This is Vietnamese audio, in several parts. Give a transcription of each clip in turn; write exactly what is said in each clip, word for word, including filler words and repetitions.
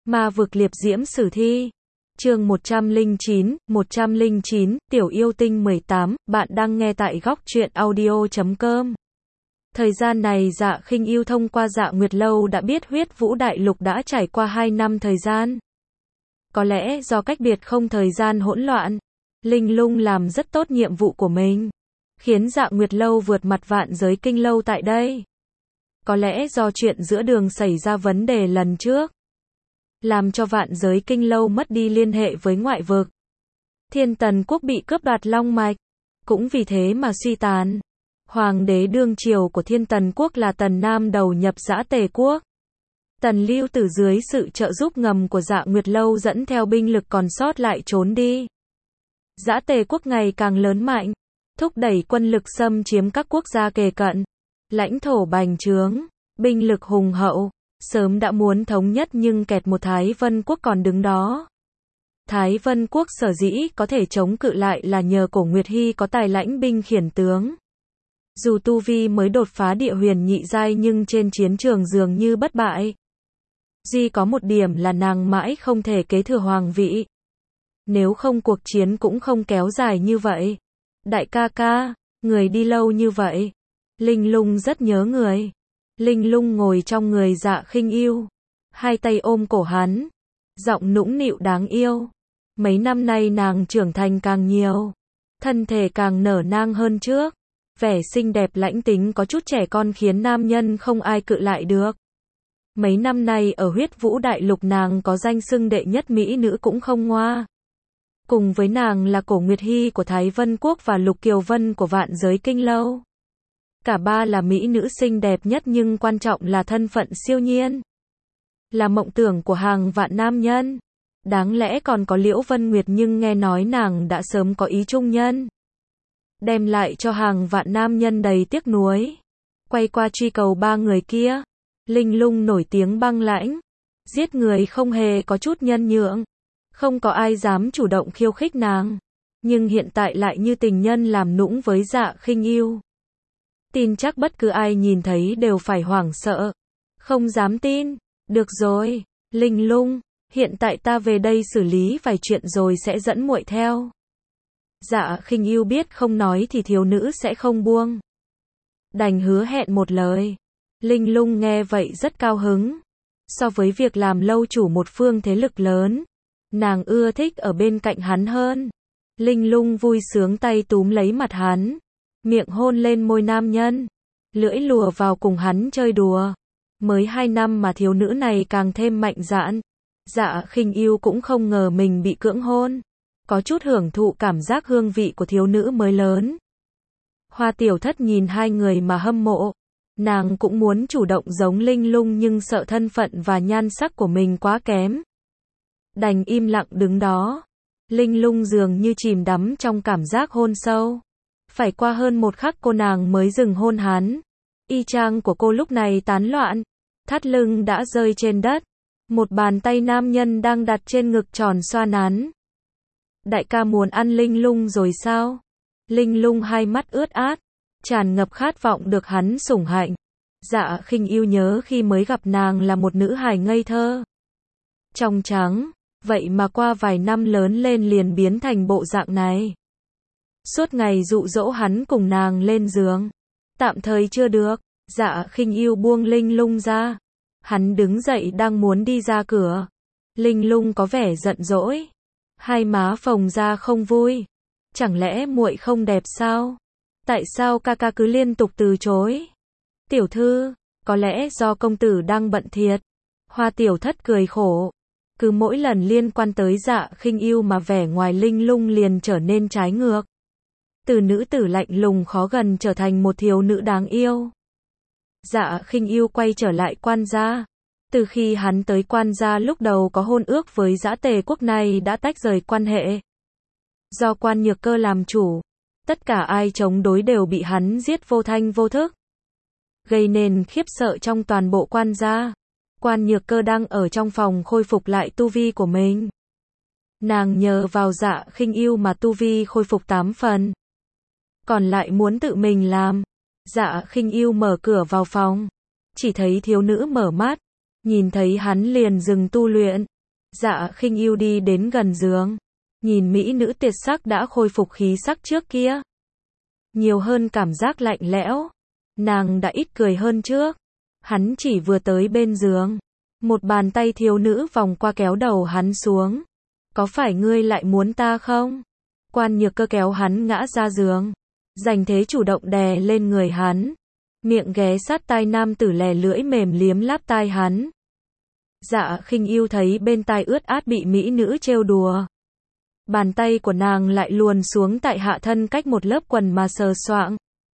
Ma vực liệp diễm sử thi. Chương một trăm lẻ chín, một trăm lẻ chín, Tiểu yêu tinh mười tám, bạn đang nghe tại góc truyện audio chấm com. Thời gian này Dạ Khinh Yêu thông qua Dạ Nguyệt Lâu đã biết huyết vũ đại lục đã trải qua hai năm thời gian. Có lẽ do cách biệt không thời gian hỗn loạn, Linh Lung làm rất tốt nhiệm vụ của mình, khiến Dạ Nguyệt Lâu vượt mặt Vạn Giới Kinh Lâu tại đây. Có lẽ do chuyện giữa đường xảy ra vấn đề lần trước, làm cho Vạn Giới Kinh Lâu mất đi liên hệ với ngoại vực. Thiên Tần Quốc bị cướp đoạt long mạch, cũng vì thế mà suy tàn. Hoàng đế đương triều của Thiên Tần Quốc là Tần Nam đầu nhập Dã Tề Quốc. Tần Lưu Tử dưới sự trợ giúp ngầm của Dạ Nguyệt Lâu dẫn theo binh lực còn sót lại trốn đi. Dã Tề Quốc ngày càng lớn mạnh, thúc đẩy quân lực xâm chiếm các quốc gia kề cận. Lãnh thổ bành trướng, binh lực hùng hậu, sớm đã muốn thống nhất nhưng kẹt một Thái Vân Quốc còn đứng đó. Thái Vân Quốc sở dĩ có thể chống cự lại là nhờ Cổ Nguyệt Hy có tài lãnh binh khiển tướng. Dù tu vi mới đột phá địa huyền nhị giai nhưng trên chiến trường dường như bất bại. Duy có một điểm là nàng mãi không thể kế thừa hoàng vị. Nếu không cuộc chiến cũng không kéo dài như vậy. Đại ca ca, người đi lâu như vậy. Linh Lung rất nhớ người. Linh Lung ngồi trong người Dạ Khinh Yêu, hai tay ôm cổ hắn, giọng nũng nịu đáng yêu. Mấy năm nay nàng trưởng thành càng nhiều, thân thể càng nở nang hơn trước, vẻ xinh đẹp lãnh tính có chút trẻ con khiến nam nhân không ai cự lại được. Mấy năm nay ở huyết vũ đại lục nàng có danh xưng đệ nhất mỹ nữ cũng không ngoa. Cùng với nàng là Cổ Nguyệt Hy của Thái Vân Quốc và Lục Kiều Vân của Vạn Giới Kinh Lâu. Cả ba là mỹ nữ xinh đẹp nhất nhưng quan trọng là thân phận siêu nhiên. Là mộng tưởng của hàng vạn nam nhân. Đáng lẽ còn có Liễu Vân Nguyệt nhưng nghe nói nàng đã sớm có ý trung nhân. Đem lại cho hàng vạn nam nhân đầy tiếc nuối. Quay qua truy cầu ba người kia. Linh Lung nổi tiếng băng lãnh. Giết người không hề có chút nhân nhượng. Không có ai dám chủ động khiêu khích nàng. Nhưng hiện tại lại như tình nhân làm nũng với Dạ Khinh Yêu. Tin chắc bất cứ ai nhìn thấy đều phải hoảng sợ. Không dám tin. Được rồi, Linh Lung, hiện tại ta về đây xử lý vài chuyện rồi sẽ dẫn muội theo. Dạ Khinh Yêu biết không nói thì thiếu nữ sẽ không buông. Đành hứa hẹn một lời. Linh Lung nghe vậy rất cao hứng. So với việc làm lâu chủ một phương thế lực lớn, nàng ưa thích ở bên cạnh hắn hơn. Linh Lung vui sướng tay túm lấy mặt hắn, miệng hôn lên môi nam nhân, lưỡi lùa vào cùng hắn chơi đùa. Mới hai năm mà thiếu nữ này càng thêm mạnh dạn. Dạ Khinh Yêu cũng không ngờ mình bị cưỡng hôn, có chút hưởng thụ cảm giác hương vị của thiếu nữ mới lớn. Hoa Tiểu Thất nhìn hai người mà hâm mộ. Nàng cũng muốn chủ động giống Linh Lung nhưng sợ thân phận và nhan sắc của mình quá kém. Đành im lặng đứng đó. Linh Lung dường như chìm đắm trong cảm giác hôn sâu. Phải qua hơn một khắc cô nàng mới dừng hôn hắn. Y chang của cô lúc này tán loạn. Thắt lưng đã rơi trên đất. Một bàn tay nam nhân đang đặt trên ngực tròn xoa nắn. Đại ca muốn ăn Linh Lung rồi sao? Linh Lung hai mắt ướt át, tràn ngập khát vọng được hắn sủng hạnh. Dạ Khinh Yêu nhớ khi mới gặp nàng là một nữ hài ngây thơ, trong trắng, vậy mà qua vài năm lớn lên liền biến thành bộ dạng này. Suốt ngày dụ dỗ hắn cùng nàng lên giường. Tạm thời chưa được, Dạ Khinh Yêu buông Linh Lung ra. Hắn đứng dậy đang muốn đi ra cửa. Linh Lung có vẻ giận dỗi, hai má phồng ra không vui. Chẳng lẽ muội không đẹp sao? Tại sao ca ca cứ liên tục từ chối? Tiểu thư, có lẽ do công tử đang bận thiệt. Hoa Tiểu Thất cười khổ. Cứ mỗi lần liên quan tới Dạ Khinh Yêu mà vẻ ngoài Linh Lung liền trở nên trái ngược. Từ nữ tử lạnh lùng khó gần trở thành một thiếu nữ đáng yêu. Dạ Khinh Yêu quay trở lại quan gia. Từ khi hắn tới quan gia lúc đầu có hôn ước với Dã Tề Quốc này đã tách rời quan hệ. Do Quan Nhược Cơ làm chủ, tất cả ai chống đối đều bị hắn giết vô thanh vô thức, gây nên khiếp sợ trong toàn bộ quan gia. Quan Nhược Cơ đang ở trong phòng khôi phục lại tu vi của mình. Nàng nhờ vào Dạ Khinh Yêu mà tu vi khôi phục tám phần. Còn lại muốn tự mình làm. Dạ Khinh Yêu mở cửa vào phòng, chỉ thấy thiếu nữ mở mắt, nhìn thấy hắn liền dừng tu luyện, Dạ Khinh Ưu đi đến gần giường, nhìn mỹ nữ tuyệt sắc đã khôi phục khí sắc trước kia. Nhiều hơn cảm giác lạnh lẽo. Nàng đã ít cười hơn trước. Hắn chỉ vừa tới bên giường, một bàn tay thiếu nữ vòng qua kéo đầu hắn xuống. Có phải ngươi lại muốn ta không? Quan Nhược Cơ kéo hắn ngã ra giường, giành thế chủ động đè lên người hắn, miệng ghé sát tai nam tử lè lưỡi mềm liếm láp tai hắn. Dạ Khinh Ưu thấy bên tai ướt át bị mỹ nữ trêu đùa. Bàn tay của nàng lại luồn xuống tại hạ thân cách một lớp quần mà sờ soạng.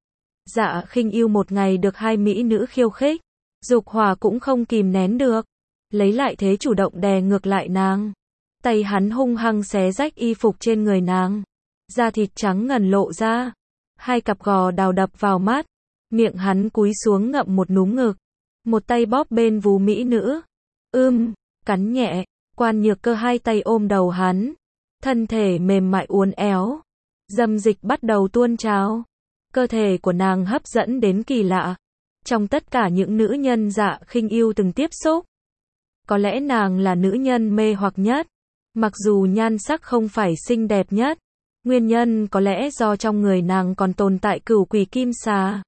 Dạ Khinh Ưu một ngày được hai mỹ nữ khiêu khích, dục hỏa cũng không kìm nén được, lấy lại thế chủ động đè ngược lại nàng. Tay hắn hung hăng xé rách y phục trên người nàng, da thịt trắng ngần lộ ra, hai cặp gò đào đập vào mắt, miệng hắn cúi xuống ngậm một núm ngực, một tay bóp bên vú mỹ nữ. Ưm, cắn nhẹ, Quan Nhược Cơ hai tay ôm đầu hắn, thân thể mềm mại uốn éo, dâm dịch bắt đầu tuôn trào. Cơ thể của nàng hấp dẫn đến kỳ lạ. Trong tất cả những nữ nhân Dạ Khinh Ưu từng tiếp xúc, có lẽ nàng là nữ nhân mê hoặc nhất. Mặc dù nhan sắc không phải xinh đẹp nhất, nguyên nhân có lẽ do trong người nàng còn tồn tại cửu quỷ kim xà,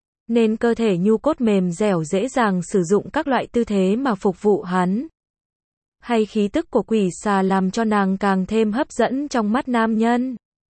nên cơ thể nhu cốt mềm dẻo dễ dàng sử dụng các loại tư thế mà phục vụ hắn. Hay khí tức của quỷ xà làm cho nàng càng thêm hấp dẫn trong mắt nam nhân.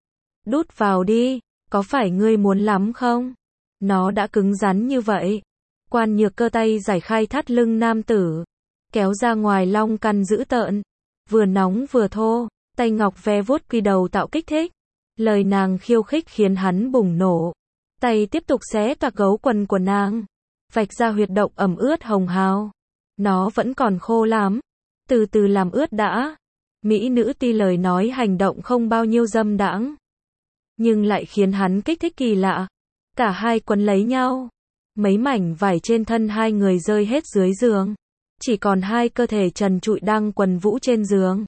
Đút vào đi, có phải ngươi muốn lắm không? Nó đã cứng rắn như vậy. Quan Nhược Cơ tay giải khai thắt lưng nam tử, kéo ra ngoài long căn dữ tợn, vừa nóng vừa thô, tay ngọc ve vuốt quy đầu tạo kích thích. Lời nàng khiêu khích khiến hắn bùng nổ. Tay tiếp tục xé toạc gấu quần của nàng, vạch ra huyệt động ẩm ướt hồng hào. Nó vẫn còn khô lắm, từ từ làm ướt đã. Mỹ nữ tuy lời nói hành động không bao nhiêu dâm đãng, nhưng lại khiến hắn kích thích kỳ lạ. Cả hai quấn lấy nhau, mấy mảnh vải trên thân hai người rơi hết dưới giường, chỉ còn hai cơ thể trần trụi đang quần vũ trên giường.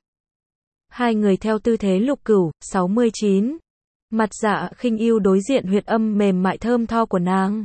Hai người theo tư thế lục cửu. Sáu mươi chín. Mặt Dạ Khinh Ưu đối diện huyệt âm mềm mại thơm tho của nàng.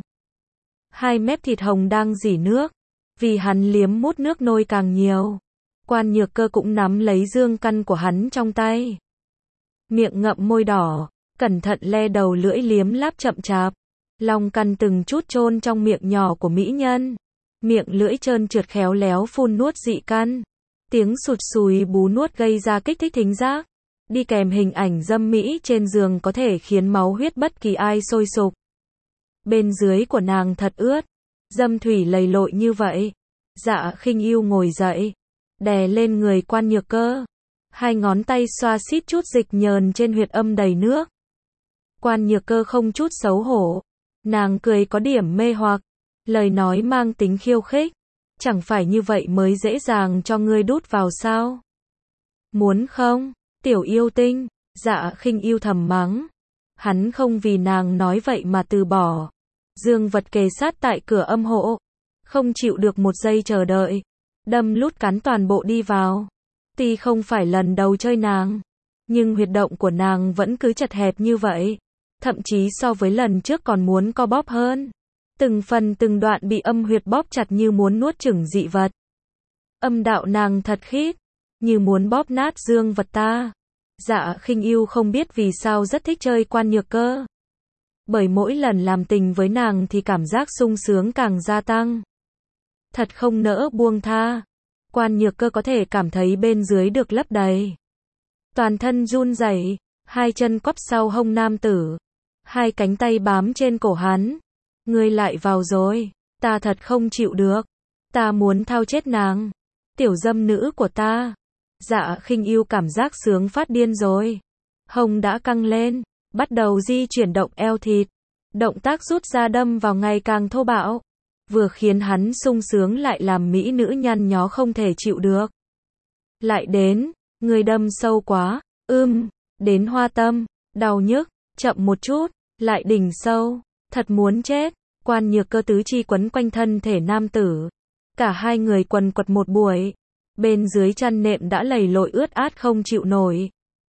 Hai mép thịt hồng đang rỉ nước, vì hắn liếm mút nước nôi càng nhiều. Quan Nhược Cơ cũng nắm lấy dương căn của hắn trong tay, miệng ngậm môi đỏ, cẩn thận le đầu lưỡi liếm láp chậm chạp. Long căn từng chút chôn trong miệng nhỏ của mỹ nhân, miệng lưỡi trơn trượt khéo léo phun nuốt dị căn. Tiếng sụt sùi bú nuốt gây ra kích thích thính giác, đi kèm hình ảnh dâm mỹ trên giường có thể khiến máu huyết bất kỳ ai sôi sục. Bên dưới của nàng thật ướt, dâm thủy lầy lội như vậy. Dạ Khinh Ưu ngồi dậy, đè lên người Quan Nhược Cơ, hai ngón tay xoa xít chút dịch nhờn trên huyệt âm đầy nước. Quan Nhược Cơ không chút xấu hổ, nàng cười có điểm mê hoặc, lời nói mang tính khiêu khích. Chẳng phải như vậy mới dễ dàng cho ngươi đút vào sao? Muốn không, tiểu yêu tinh? Dạ Khinh Ưu thầm mắng. Hắn không vì nàng nói vậy mà từ bỏ. Dương vật kề sát tại cửa âm hộ, không chịu được một giây chờ đợi, đâm lút cắn toàn bộ đi vào. Tuy không phải lần đầu chơi nàng, nhưng huyệt động của nàng vẫn cứ chật hẹp như vậy, thậm chí so với lần trước còn muốn co bóp hơn. Từng phần từng đoạn bị âm huyệt bóp chặt như muốn nuốt chửng dị vật. Âm đạo nàng thật khít, như muốn bóp nát dương vật ta. Dạ Khinh Ưu không biết vì sao rất thích chơi Quan Nhược Cơ. Bởi mỗi lần làm tình với nàng thì cảm giác sung sướng càng gia tăng. Thật không nỡ buông tha. Quan Nhược Cơ có thể cảm thấy bên dưới được lấp đầy. Toàn thân run rẩy, hai chân quắp sau hông nam tử, hai cánh tay bám trên cổ hắn. Ngươi lại vào rồi, ta thật không chịu được. Ta muốn thao chết nàng, tiểu dâm nữ của ta. Dạ Khinh Ưu cảm giác sướng phát điên rồi. Hông đã căng lên, bắt đầu di chuyển động eo thịt. Động tác rút ra đâm vào ngày càng thô bạo, vừa khiến hắn sung sướng lại làm mỹ nữ nhăn nhó không thể chịu được. Lại đến, người đâm sâu quá, ưm, đến hoa tâm, đau nhức, chậm một chút, lại đỉnh sâu, thật muốn chết. Quan Nhược Cơ tứ chi quấn quanh thân thể nam tử, cả hai người quần quật một buổi, bên dưới chăn nệm đã lầy lội ướt át không chịu nổi.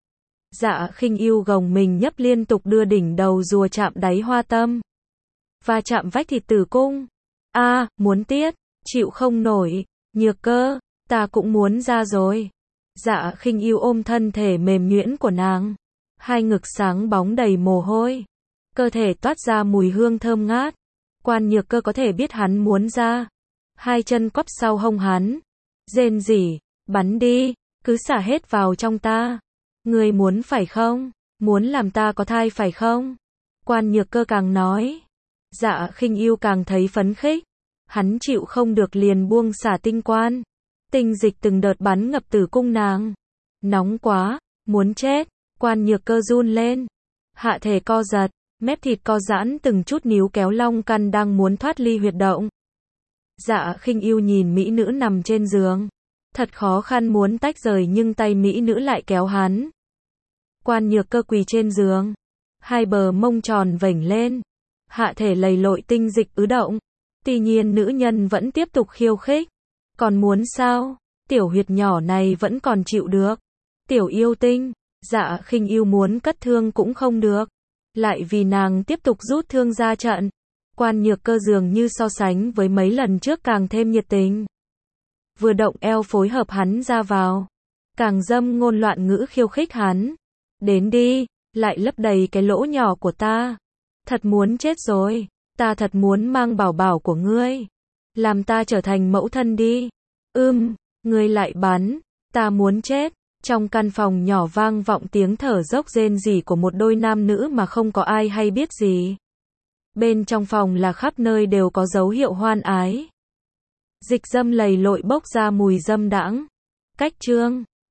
Dạ Khinh Ưu gồng mình nhấp liên tục đưa đỉnh đầu rùa chạm đáy hoa tâm, và chạm vách thịt tử cung. A, à, muốn tiết, chịu không nổi. Nhược Cơ, ta cũng muốn ra rồi. Dạ Khinh Yêu ôm thân thể mềm nhuyễn của nàng. Hai ngực sáng bóng đầy mồ hôi. Cơ thể toát ra mùi hương thơm ngát. Quan Nhược Cơ có thể biết hắn muốn ra. Hai chân quắp sau hông hắn. Rên rỉ, bắn đi, cứ xả hết vào trong ta. Ngươi muốn phải không? Muốn làm ta có thai phải không? Quan Nhược Cơ càng nói. Dạ Khinh Yêu càng thấy phấn khích. Hắn chịu không được liền buông xả tinh quan. Tinh dịch từng đợt bắn ngập tử cung nàng. Nóng quá, muốn chết. Quan Nhược Cơ run lên. Hạ thể co giật, mép thịt co giãn từng chút níu kéo long căn đang muốn thoát ly huyệt động. Dạ Khinh Yêu nhìn mỹ nữ nằm trên giường. Thật khó khăn muốn tách rời nhưng tay mỹ nữ lại kéo hắn. Quan Nhược Cơ quỳ trên giường. Hai bờ mông tròn vểnh lên. Hạ thể lầy lội tinh dịch ứ động. Tuy nhiên nữ nhân vẫn tiếp tục khiêu khích. Còn muốn sao? Tiểu huyệt nhỏ này vẫn còn chịu được. Tiểu yêu tinh. Dạ Khinh Yêu muốn cất thương cũng không được. Lại vì nàng tiếp tục rút thương ra trận. Quan Nhược Cơ dường như so sánh với mấy lần trước càng thêm nhiệt tình. Vừa động eo phối hợp hắn ra vào. Càng dâm ngôn loạn ngữ khiêu khích hắn. Đến đi, lại lấp đầy cái lỗ nhỏ của ta. Thật muốn chết rồi. Ta thật muốn mang bảo bảo của ngươi. Làm ta trở thành mẫu thân đi. Ưm, ngươi lại bắn. Ta muốn chết. Trong căn phòng nhỏ vang vọng tiếng thở dốc rên rỉ của một đôi nam nữ mà không có ai hay biết gì. Bên trong phòng là khắp nơi đều có dấu hiệu hoan ái. Dịch dâm lầy lội bốc ra mùi dâm đãng. Cách chương